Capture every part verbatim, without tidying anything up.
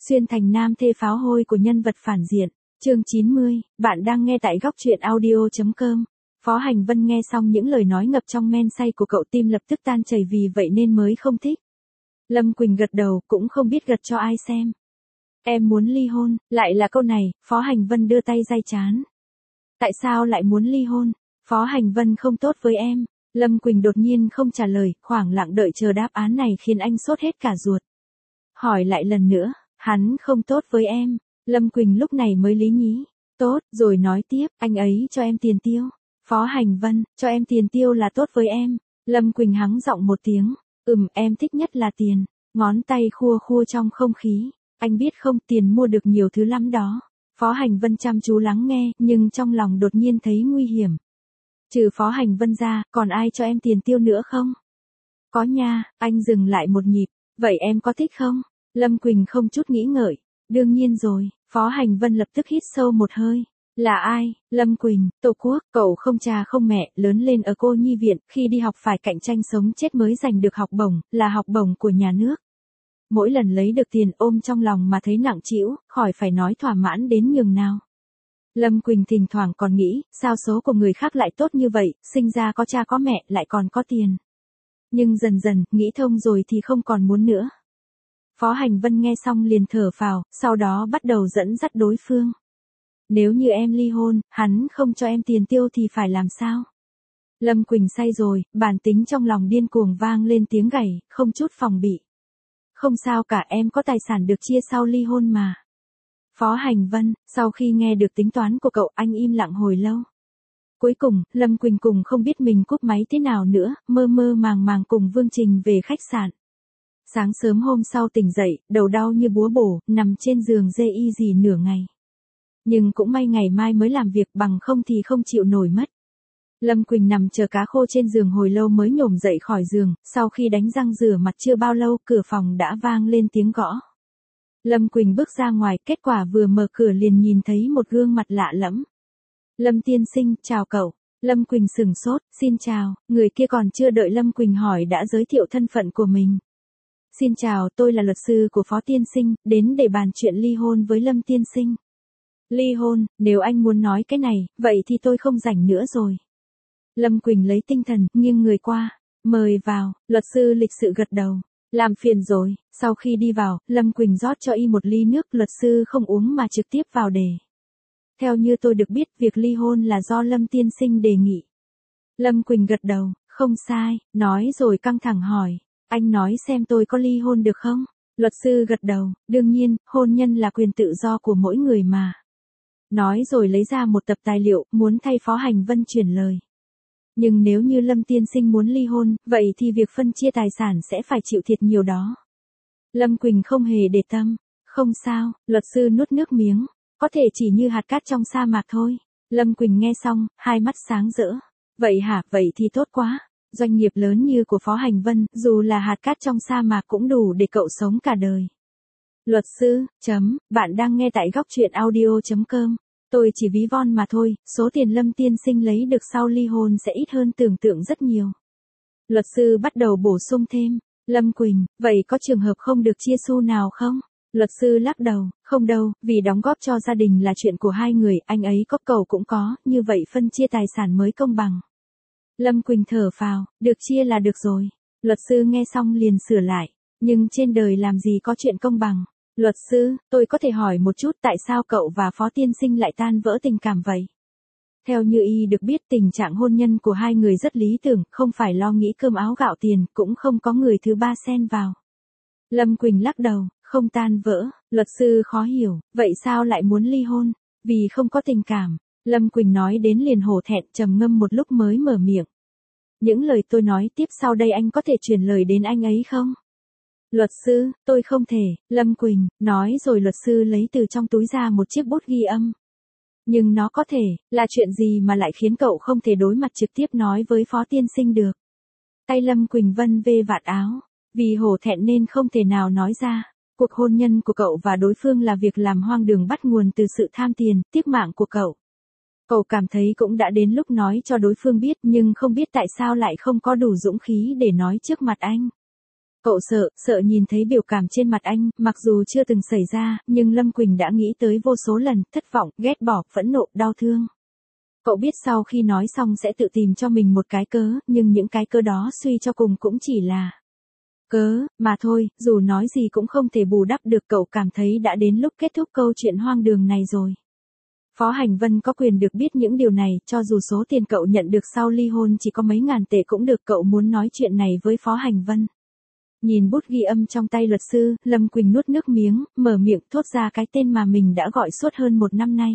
Xuyên thành nam thê pháo hôi của nhân vật phản diện. Chương chín mươi, bạn đang nghe tại góc truyện audio chấm com. Phó Hành Vân nghe xong những lời nói ngập trong men say của cậu, tim lập tức tan chảy, vì vậy nên mới không thích. Lâm Quỳnh gật đầu, cũng không biết gật cho ai xem. Em muốn ly hôn, lại là câu này. Phó Hành Vân đưa tay day trán. Tại sao lại muốn ly hôn? Phó Hành Vân không tốt với em. Lâm Quỳnh đột nhiên không trả lời, khoảng lặng đợi chờ đáp án này khiến anh sốt hết cả ruột. Hỏi lại lần nữa, hắn không tốt với em. Lâm Quỳnh lúc này mới lý nhí. Tốt, rồi nói tiếp, anh ấy cho em tiền tiêu. Phó Hành Vân, cho em tiền tiêu là tốt với em. Lâm Quỳnh hắng giọng một tiếng. Ừm, em thích nhất là tiền. Ngón tay khua khua trong không khí. Anh biết không, tiền mua được nhiều thứ lắm đó. Phó Hành Vân chăm chú lắng nghe, nhưng trong lòng đột nhiên thấy nguy hiểm. Trừ Phó Hành Vân ra, còn ai cho em tiền tiêu nữa không? Có nha. Anh dừng lại một nhịp. Vậy em có thích không? Lâm Quỳnh không chút nghĩ ngợi. Đương nhiên rồi. Phó Hành Vân lập tức hít sâu một hơi. Là ai? Lâm Quỳnh, Tổ quốc, cậu không cha không mẹ, lớn lên ở cô nhi viện, khi đi học phải cạnh tranh sống chết mới giành được học bổng, là học bổng của nhà nước. Mỗi lần lấy được tiền ôm trong lòng mà thấy nặng trĩu, khỏi phải nói thỏa mãn đến nhường nào. Lâm Quỳnh thỉnh thoảng còn nghĩ, sao số của người khác lại tốt như vậy, sinh ra có cha có mẹ lại còn có tiền. Nhưng dần dần, nghĩ thông rồi thì không còn muốn nữa. Phó Hành Vân nghe xong liền thở phào, sau đó bắt đầu dẫn dắt đối phương. Nếu như em ly hôn, hắn không cho em tiền tiêu thì phải làm sao? Lâm Quỳnh say rồi, bản tính trong lòng điên cuồng vang lên tiếng gảy, không chút phòng bị. Không sao cả, em có tài sản được chia sau ly hôn mà. Phó Hành Vân, sau khi nghe được tính toán của cậu, anh im lặng hồi lâu. Cuối cùng, Lâm Quỳnh cùng không biết mình cúp máy thế nào nữa, mơ mơ màng màng cùng Vương Trình về khách sạn. Sáng sớm hôm sau tỉnh dậy, đầu đau như búa bổ, nằm trên giường dê y gì nửa ngày. Nhưng cũng may ngày mai mới làm việc, bằng không thì không chịu nổi mất. Lâm Quỳnh nằm chờ cá khô trên giường hồi lâu mới nhổm dậy khỏi giường, sau khi đánh răng rửa mặt chưa bao lâu, cửa phòng đã vang lên tiếng gõ. Lâm Quỳnh bước ra ngoài, kết quả vừa mở cửa liền nhìn thấy một gương mặt lạ lẫm. Lâm tiên sinh, chào cậu. Lâm Quỳnh sửng sốt, xin chào, người kia còn chưa đợi Lâm Quỳnh hỏi đã giới thiệu thân phận của mình. Xin chào, tôi là luật sư của Phó tiên sinh, đến để bàn chuyện ly hôn với Lâm tiên sinh. Ly hôn, nếu anh muốn nói cái này, vậy thì tôi không rảnh nữa rồi. Lâm Quỳnh lấy tinh thần, nghiêng người qua. Mời vào, luật sư lịch sự gật đầu. Làm phiền rồi. Sau khi đi vào, Lâm Quỳnh rót cho y một ly nước, luật sư không uống mà trực tiếp vào đề. Theo như tôi được biết, việc ly hôn là do Lâm tiên sinh đề nghị. Lâm Quỳnh gật đầu, không sai, nói rồi căng thẳng hỏi. Anh nói xem tôi có ly hôn được không? Luật sư gật đầu, đương nhiên, hôn nhân là quyền tự do của mỗi người mà. Nói rồi lấy ra một tập tài liệu, muốn thay Phó Hành Vân chuyển lời. Nhưng nếu như Lâm tiên sinh muốn ly hôn, vậy thì việc phân chia tài sản sẽ phải chịu thiệt nhiều đó. Lâm Quỳnh không hề để tâm. Không sao, luật sư nuốt nước miếng. Có thể chỉ như hạt cát trong sa mạc thôi. Lâm Quỳnh nghe xong, hai mắt sáng rỡ. Vậy hả, vậy thì tốt quá. Doanh nghiệp lớn như của Phó Hành Vân, dù là hạt cát trong sa mạc cũng đủ để cậu sống cả đời. Luật sư, chấm, bạn đang nghe tại góc truyện audio chấm com. Tôi chỉ ví von mà thôi, số tiền Lâm tiên sinh lấy được sau ly hôn sẽ ít hơn tưởng tượng rất nhiều. Luật sư bắt đầu bổ sung thêm. Lâm Quỳnh, vậy có trường hợp không được chia xu nào không? Luật sư lắc đầu, không đâu, vì đóng góp cho gia đình là chuyện của hai người, anh ấy có cậu cũng có, như vậy phân chia tài sản mới công bằng. Lâm Quỳnh thở phào, được chia là được rồi. Luật sư nghe xong liền sửa lại, nhưng trên đời làm gì có chuyện công bằng. Luật sư, tôi có thể hỏi một chút tại sao cậu và Phó tiên sinh lại tan vỡ tình cảm vậy? Theo như y được biết, tình trạng hôn nhân của hai người rất lý tưởng, không phải lo nghĩ cơm áo gạo tiền, cũng không có người thứ ba xen vào. Lâm Quỳnh lắc đầu, không tan vỡ. Luật sư khó hiểu, vậy sao lại muốn ly hôn? Vì không có tình cảm. Lâm Quỳnh nói đến liền hổ thẹn, trầm ngâm một lúc mới mở miệng. Những lời tôi nói tiếp sau đây anh có thể truyền lời đến anh ấy không? Luật sư, tôi không thể. Lâm Quỳnh, nói rồi luật sư lấy từ trong túi ra một chiếc bút ghi âm. Nhưng nó có thể, là chuyện gì mà lại khiến cậu không thể đối mặt trực tiếp nói với Phó tiên sinh được? Tay Lâm Quỳnh vân vê vạt áo. Vì hổ thẹn nên không thể nào nói ra. Cuộc hôn nhân của cậu và đối phương là việc làm hoang đường bắt nguồn từ sự tham tiền, tiếc mạng của cậu. Cậu cảm thấy cũng đã đến lúc nói cho đối phương biết, nhưng không biết tại sao lại không có đủ dũng khí để nói trước mặt anh. Cậu sợ, sợ nhìn thấy biểu cảm trên mặt anh, mặc dù chưa từng xảy ra, nhưng Lâm Quỳnh đã nghĩ tới vô số lần, thất vọng, ghét bỏ, phẫn nộ, đau thương. Cậu biết sau khi nói xong sẽ tự tìm cho mình một cái cớ, nhưng những cái cớ đó suy cho cùng cũng chỉ là cớ, mà thôi, dù nói gì cũng không thể bù đắp được. Cậu cảm thấy đã đến lúc kết thúc câu chuyện hoang đường này rồi. Phó Hành Vân có quyền được biết những điều này, cho dù số tiền cậu nhận được sau ly hôn chỉ có mấy ngàn tệ cũng được. Cậu muốn nói chuyện này với Phó Hành Vân. Nhìn bút ghi âm trong tay luật sư, Lâm Quỳnh nuốt nước miếng, mở miệng thốt ra cái tên mà mình đã gọi suốt hơn một năm nay.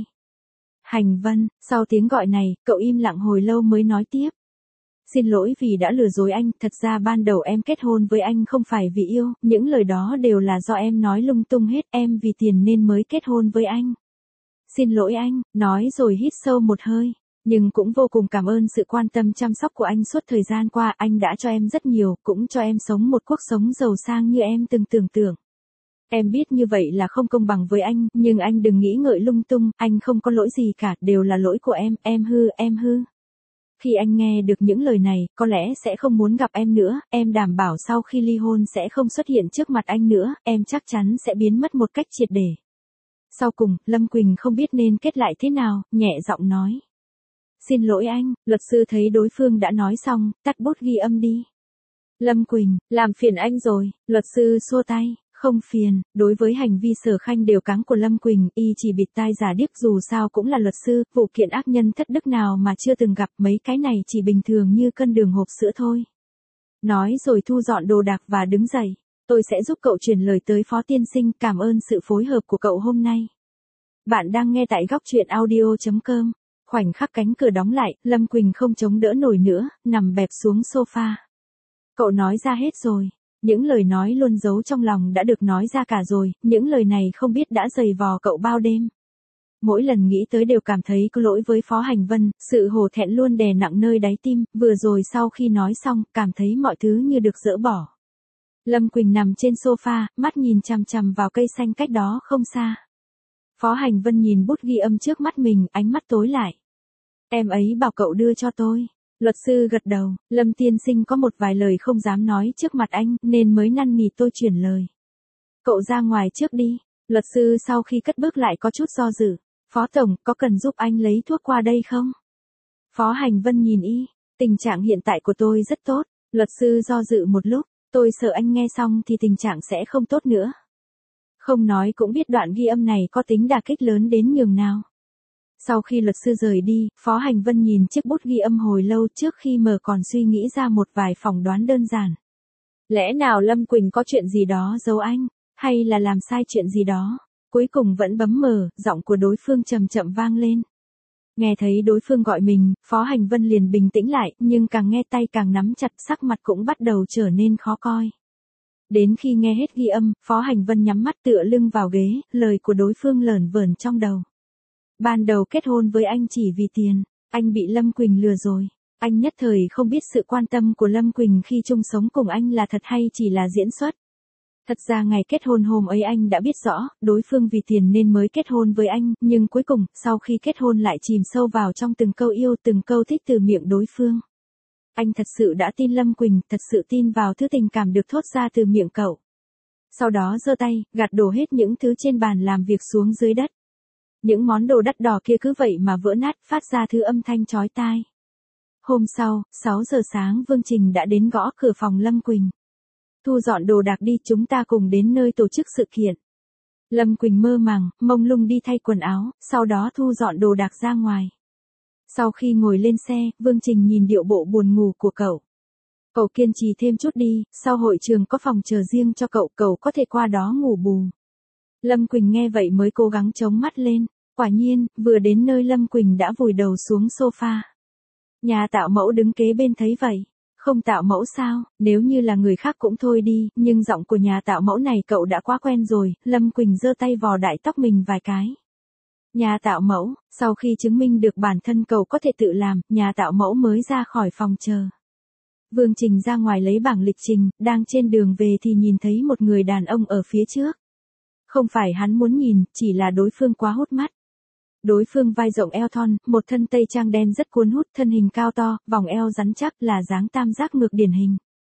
Hành Vân. Sau tiếng gọi này, cậu im lặng hồi lâu mới nói tiếp. Xin lỗi vì đã lừa dối anh, thật ra ban đầu em kết hôn với anh không phải vì yêu, những lời đó đều là do em nói lung tung hết, em vì tiền nên mới kết hôn với anh. Xin lỗi anh, nói rồi hít sâu một hơi, nhưng cũng vô cùng cảm ơn sự quan tâm chăm sóc của anh suốt thời gian qua, anh đã cho em rất nhiều, cũng cho em sống một cuộc sống giàu sang như em từng tưởng tượng. Em biết như vậy là không công bằng với anh, nhưng anh đừng nghĩ ngợi lung tung, anh không có lỗi gì cả, đều là lỗi của em, em hư, em hư. Khi anh nghe được những lời này, có lẽ sẽ không muốn gặp em nữa, em đảm bảo sau khi ly hôn sẽ không xuất hiện trước mặt anh nữa, em chắc chắn sẽ biến mất một cách triệt để. Sau cùng, Lâm Quỳnh không biết nên kết lại thế nào, nhẹ giọng nói. Xin lỗi anh, luật sư thấy đối phương đã nói xong, tắt bút ghi âm đi. Lâm Quỳnh, làm phiền anh rồi, luật sư xua tay. Không phiền, đối với hành vi sở khanh đều cáng của Lâm Quỳnh, y chỉ bịt tai giả điếc, dù sao cũng là luật sư, vụ kiện ác nhân thất đức nào mà chưa từng gặp, mấy cái này chỉ bình thường như cân đường hộp sữa thôi. Nói rồi thu dọn đồ đạc và đứng dậy. Tôi sẽ giúp cậu truyền lời tới Phó tiên sinh, cảm ơn sự phối hợp của cậu hôm nay. Bạn đang nghe tại góc truyện audio chấm com. Khoảnh khắc cánh cửa đóng lại, Lâm Quỳnh không chống đỡ nổi nữa, nằm bẹp xuống sofa. Cậu nói ra hết rồi. Những lời nói luôn giấu trong lòng đã được nói ra cả rồi, những lời này không biết đã dày vò cậu bao đêm. Mỗi lần nghĩ tới đều cảm thấy có lỗi với Phó Hành Vân, sự hổ thẹn luôn đè nặng nơi đáy tim, vừa rồi sau khi nói xong, cảm thấy mọi thứ như được dỡ bỏ. Lâm Quỳnh nằm trên sofa, mắt nhìn chằm chằm vào cây xanh cách đó không xa. Phó Hành Vân nhìn bút ghi âm trước mắt mình, ánh mắt tối lại. Em ấy bảo cậu đưa cho tôi. Luật sư gật đầu, Lâm tiên sinh có một vài lời không dám nói trước mặt anh, nên mới năn nỉ tôi chuyển lời. Cậu ra ngoài trước đi. Luật sư sau khi cất bước lại có chút do dự. Phó Tổng, có cần giúp anh lấy thuốc qua đây không? Phó Hành Vân nhìn y, tình trạng hiện tại của tôi rất tốt. Luật sư do dự một lúc, tôi sợ anh nghe xong thì tình trạng sẽ không tốt nữa. Không nói cũng biết đoạn ghi âm này có tính đả kích lớn đến nhường nào. Sau khi luật sư rời đi, Phó Hành Vân nhìn chiếc bút ghi âm hồi lâu trước khi mở còn suy nghĩ ra một vài phỏng đoán đơn giản. Lẽ nào Lâm Quỳnh có chuyện gì đó giấu anh, hay là làm sai chuyện gì đó? Cuối cùng vẫn bấm mở, giọng của đối phương chậm chậm vang lên. Nghe thấy đối phương gọi mình, Phó Hành Vân liền bình tĩnh lại, nhưng càng nghe tay càng nắm chặt, sắc mặt cũng bắt đầu trở nên khó coi. Đến khi nghe hết ghi âm, Phó Hành Vân nhắm mắt tựa lưng vào ghế, lời của đối phương lởn vởn trong đầu. Ban đầu kết hôn với anh chỉ vì tiền, anh bị Lâm Quỳnh lừa rồi. Anh nhất thời không biết sự quan tâm của Lâm Quỳnh khi chung sống cùng anh là thật hay chỉ là diễn xuất. Thật ra ngày kết hôn hôm ấy anh đã biết rõ, đối phương vì tiền nên mới kết hôn với anh, nhưng cuối cùng, sau khi kết hôn lại chìm sâu vào trong từng câu yêu, từng câu thích từ miệng đối phương. Anh thật sự đã tin Lâm Quỳnh, thật sự tin vào thứ tình cảm được thốt ra từ miệng cậu. Sau đó giơ tay, gạt đổ hết những thứ trên bàn làm việc xuống dưới đất. Những món đồ đắt đỏ kia cứ vậy mà vỡ nát, phát ra thứ âm thanh chói tai. Hôm sau, sáu giờ sáng Vương Trình đã đến gõ cửa phòng Lâm Quỳnh. Thu dọn đồ đạc đi, chúng ta cùng đến nơi tổ chức sự kiện. Lâm Quỳnh mơ màng, mông lung đi thay quần áo, sau đó thu dọn đồ đạc ra ngoài. Sau khi ngồi lên xe, Vương Trình nhìn điệu bộ buồn ngủ của cậu. Cậu kiên trì thêm chút đi, sau hội trường có phòng chờ riêng cho cậu, cậu có thể qua đó ngủ bù. Lâm Quỳnh nghe vậy mới cố gắng chống mắt lên. Quả nhiên, vừa đến nơi Lâm Quỳnh đã vùi đầu xuống sofa. Nhà tạo mẫu đứng kế bên thấy vậy. Không tạo mẫu sao, nếu như là người khác cũng thôi đi, nhưng giọng của nhà tạo mẫu này cậu đã quá quen rồi. Lâm Quỳnh giơ tay vò đại tóc mình vài cái. Nhà tạo mẫu, sau khi chứng minh được bản thân cậu có thể tự làm, nhà tạo mẫu mới ra khỏi phòng chờ. Vương Trình ra ngoài lấy bảng lịch trình, đang trên đường về thì nhìn thấy một người đàn ông ở phía trước. Không phải hắn muốn nhìn, chỉ là đối phương quá hút mắt. Đối phương vai rộng eo thon, một thân tây trang đen rất cuốn hút, thân hình cao to, vòng eo rắn chắc, là dáng tam giác ngược điển hình.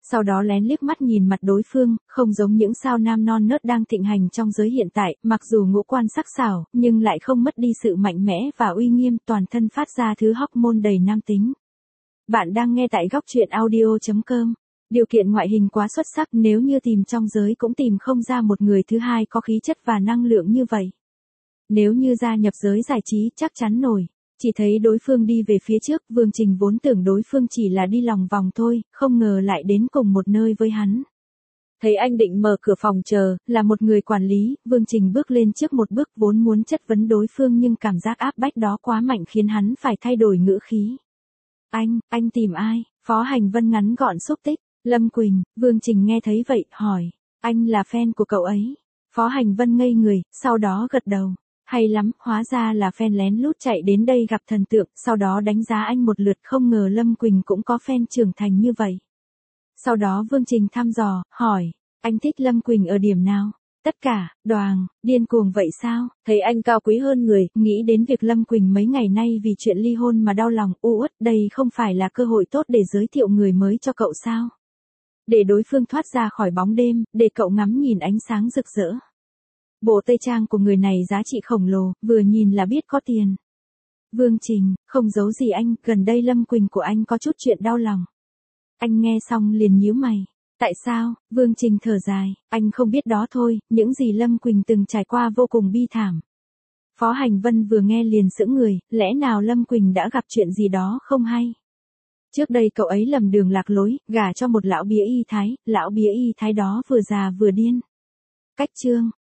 Sau đó lén liếc mắt nhìn mặt đối phương, không giống những sao nam non nớt đang thịnh hành trong giới hiện tại, mặc dù ngũ quan sắc sảo, nhưng lại không mất đi sự mạnh mẽ và uy nghiêm, toàn thân phát ra thứ hormone đầy nam tính. Bạn đang nghe tại góc truyện audio chấm com. Điều kiện ngoại hình quá xuất sắc, nếu như tìm trong giới cũng tìm không ra một người thứ hai có khí chất và năng lượng như vậy. Nếu như gia nhập giới giải trí chắc chắn nổi. Chỉ thấy đối phương đi về phía trước, Vương Trình vốn tưởng đối phương chỉ là đi lòng vòng thôi, không ngờ lại đến cùng một nơi với hắn. Thấy anh định mở cửa phòng chờ, là một người quản lý, Vương Trình bước lên trước một bước vốn muốn chất vấn đối phương nhưng cảm giác áp bách đó quá mạnh khiến hắn phải thay đổi ngữ khí. Anh, anh tìm ai? Phó Hành Vân ngắn gọn xúc tích. Lâm Quỳnh. Vương Trình nghe thấy vậy, hỏi. Anh là fan của cậu ấy. Phó Hành Vân ngây người, sau đó gật đầu. Hay lắm, hóa ra là fan lén lút chạy đến đây gặp thần tượng, sau đó đánh giá anh một lượt, không ngờ Lâm Quỳnh cũng có fan trưởng thành như vậy. Sau đó Vương Trình thăm dò, hỏi, anh thích Lâm Quỳnh ở điểm nào? Tất cả, Đoàng, điên cuồng vậy sao? Thấy anh cao quý hơn người, nghĩ đến việc Lâm Quỳnh mấy ngày nay vì chuyện ly hôn mà đau lòng, u uất, đây không phải là cơ hội tốt để giới thiệu người mới cho cậu sao? Để đối phương thoát ra khỏi bóng đêm, để cậu ngắm nhìn ánh sáng rực rỡ. Bộ tây trang của người này giá trị khổng lồ, vừa nhìn là biết có tiền. Vương Trình, không giấu gì anh, gần đây Lâm Quỳnh của anh có chút chuyện đau lòng. Anh nghe xong liền nhíu mày. Tại sao? Vương Trình thở dài, anh không biết đó thôi, những gì Lâm Quỳnh từng trải qua vô cùng bi thảm. Phó Hành Vân vừa nghe liền sững người, lẽ nào Lâm Quỳnh đã gặp chuyện gì đó không hay? Trước đây cậu ấy lầm đường lạc lối, gả cho một lão bía y thái, lão bía y thái đó vừa già vừa điên. Cách chương,